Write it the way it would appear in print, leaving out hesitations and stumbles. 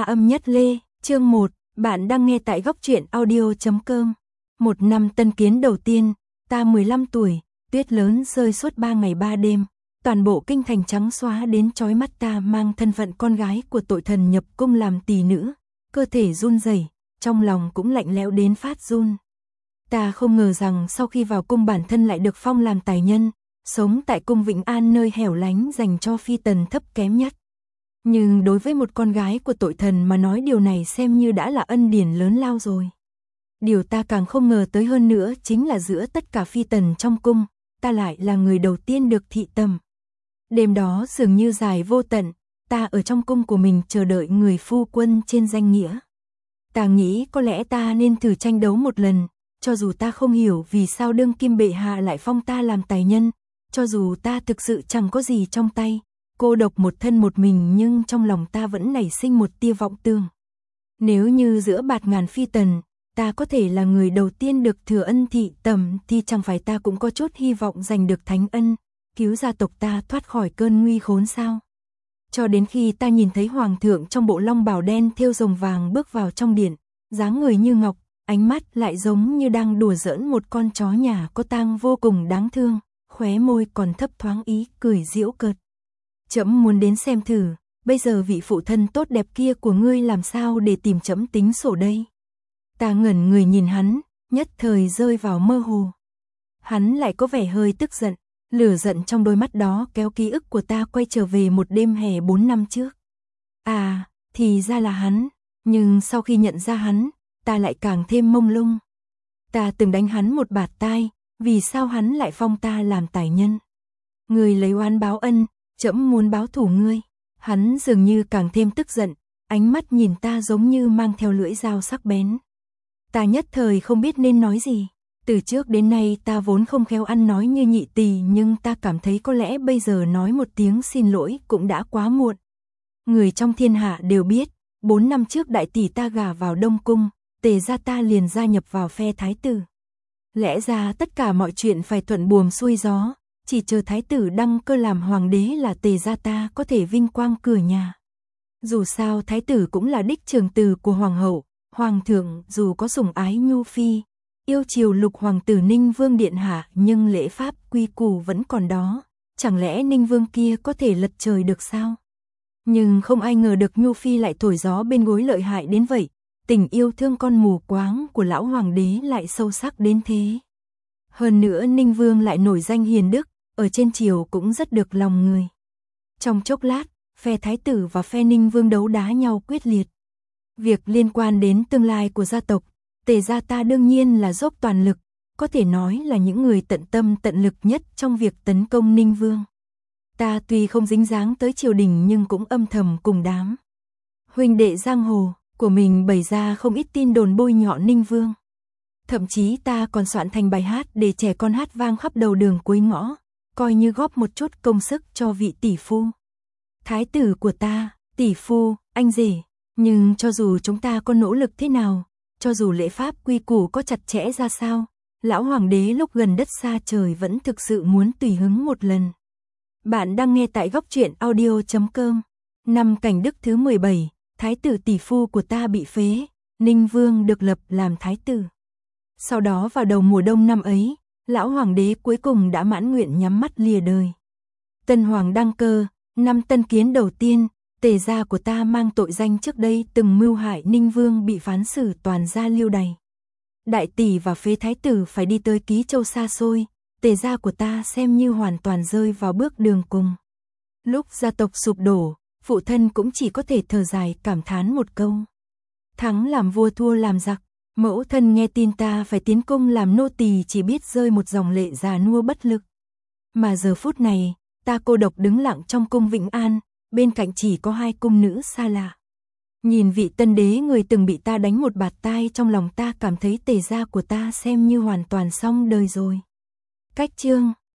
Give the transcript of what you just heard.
âm nhất lê, chương 1, bạn đang nghe tại góc truyện audio.com. Một năm tân kiến đầu tiên, ta 15 tuổi, tuyết lớn rơi suốt 3 ngày 3 đêm, toàn bộ kinh thành trắng xóa đến chói mắt. Ta mang thân phận con gái của tội thần nhập cung làm tỳ nữ, cơ thể run rẩy, trong lòng cũng lạnh lẽo đến phát run. Ta không ngờ rằng sau khi vào cung bản thân lại được phong làm tài nhân, sống tại cung Vĩnh An nơi hẻo lánh dành cho phi tần thấp kém nhất. Nhưng đối với một con gái của tội thần mà nói điều này xem như đã là ân điển lớn lao rồi. Điều ta càng không ngờ tới hơn nữa chính là giữa tất cả phi tần trong cung, ta lại là người đầu tiên được thị tầm. Đêm đó dường như dài vô tận, ta ở trong cung của mình chờ đợi người phu quân trên danh nghĩa. Ta nghĩ có lẽ ta nên thử tranh đấu một lần, cho dù ta không hiểu vì sao đương kim bệ hạ lại phong ta làm tài nhân, cho dù ta thực sự chẳng có gì trong tay, cô độc một thân một mình, nhưng trong lòng ta vẫn nảy sinh một tia vọng tưởng. Nếu như giữa bạt ngàn phi tần, ta có thể là người đầu tiên được thừa ân thị tầm thì chẳng phải ta cũng có chút hy vọng giành được thánh ân, cứu gia tộc ta thoát khỏi cơn nguy khốn sao? Cho đến khi ta nhìn thấy hoàng thượng trong bộ long bào đen thêu rồng vàng bước vào trong điện, dáng người như ngọc, ánh mắt lại giống như đang đùa giỡn một con chó nhà có tang vô cùng đáng thương, khóe môi còn thấp thoáng ý cười giễu cợt. Trẫm muốn đến xem thử, bây giờ vị phụ thân tốt đẹp kia của ngươi làm sao để tìm trẫm tính sổ đây? Ta ngẩn người nhìn hắn, nhất thời rơi vào mơ hồ. Hắn lại có vẻ hơi tức giận, lửa giận trong đôi mắt đó kéo ký ức của ta quay trở về một đêm hè 4 năm trước. À, thì ra là hắn, nhưng sau khi nhận ra hắn, ta lại càng thêm mông lung. Ta từng đánh hắn một bạt tai, vì sao hắn lại phong ta làm tài nhân? Ngươi lấy oán báo ân, trẫm muốn báo thù ngươi. Hắn dường như càng thêm tức giận, ánh mắt nhìn ta giống như mang theo lưỡi dao sắc bén. Ta nhất thời không biết nên nói gì. Từ trước đến nay ta vốn không khéo ăn nói như nhị tỳ, nhưng ta cảm thấy có lẽ bây giờ nói một tiếng xin lỗi cũng đã quá muộn. Người trong thiên hạ đều biết, 4 năm trước đại tỷ ta gả vào Đông Cung, Tề gia ta liền gia nhập vào phe thái tử. Lẽ ra tất cả mọi chuyện phải thuận buồm xuôi gió, chỉ chờ thái tử đăng cơ làm hoàng đế là Tề gia ta có thể vinh quang cửa nhà. Dù sao thái tử cũng là đích trưởng tử của hoàng hậu, hoàng thượng dù có sủng ái nhu phi, yêu chiều lục hoàng tử Ninh Vương điện hạ, nhưng lễ pháp quy củ vẫn còn đó, chẳng lẽ Ninh Vương kia có thể lật trời được sao? Nhưng không ai ngờ được nhu phi lại thổi gió bên gối lợi hại đến vậy, tình yêu thương con mù quáng của lão hoàng đế lại sâu sắc đến thế. Hơn nữa Ninh Vương lại nổi danh hiền đức, ở trên triều cũng rất được lòng người. Trong chốc lát, phe thái tử và phe Ninh Vương đấu đá nhau quyết liệt. Việc liên quan đến tương lai của gia tộc, Tề gia ta đương nhiên là dốc toàn lực, có thể nói là những người tận tâm tận lực nhất trong việc tấn công Ninh Vương. Ta tuy không dính dáng tới triều đình nhưng cũng âm thầm cùng đám huynh đệ giang hồ của mình bày ra không ít tin đồn bôi nhọ Ninh Vương. Thậm chí ta còn soạn thành bài hát để trẻ con hát vang khắp đầu đường cuối ngõ, coi như góp một chút công sức cho vị tỷ phu. Thái tử của ta, tỷ phu, anh rể, nhưng cho dù chúng ta có nỗ lực thế nào, cho dù lễ pháp quy củ có chặt chẽ ra sao, lão hoàng đế lúc gần đất xa trời vẫn thực sự muốn tùy hứng một lần. Bạn đang nghe tại góc truyện audio.com. Năm Cảnh Đức thứ 17, thái tử tỷ phu của ta bị phế, Ninh Vương được lập làm thái tử. Sau đó vào đầu mùa đông năm ấy, lão hoàng đế cuối cùng đã mãn nguyện nhắm mắt lìa đời. Tân hoàng đăng cơ, năm tân kiến đầu tiên, Tề gia của ta mang tội danh trước đây từng mưu hại Ninh Vương bị phán xử toàn gia lưu đày. Đại tỷ và phế thái tử phải đi tới Ký Châu xa xôi, Tề gia của ta xem như hoàn toàn rơi vào bước đường cùng. Lúc gia tộc sụp đổ, phụ thân cũng chỉ có thể thở dài cảm thán một câu: thắng làm vua thua làm giặc. Mẫu thân nghe tin ta phải tiến cung làm nô tỳ chỉ biết rơi một dòng lệ già nua bất lực. Mà giờ phút này, ta cô độc đứng lặng trong cung Vĩnh An, bên cạnh chỉ có hai cung nữ xa lạ. Nhìn vị tân đế người từng bị ta đánh một bạt tai, trong lòng ta cảm thấy Tề gia của ta xem như hoàn toàn xong đời rồi. Cách chương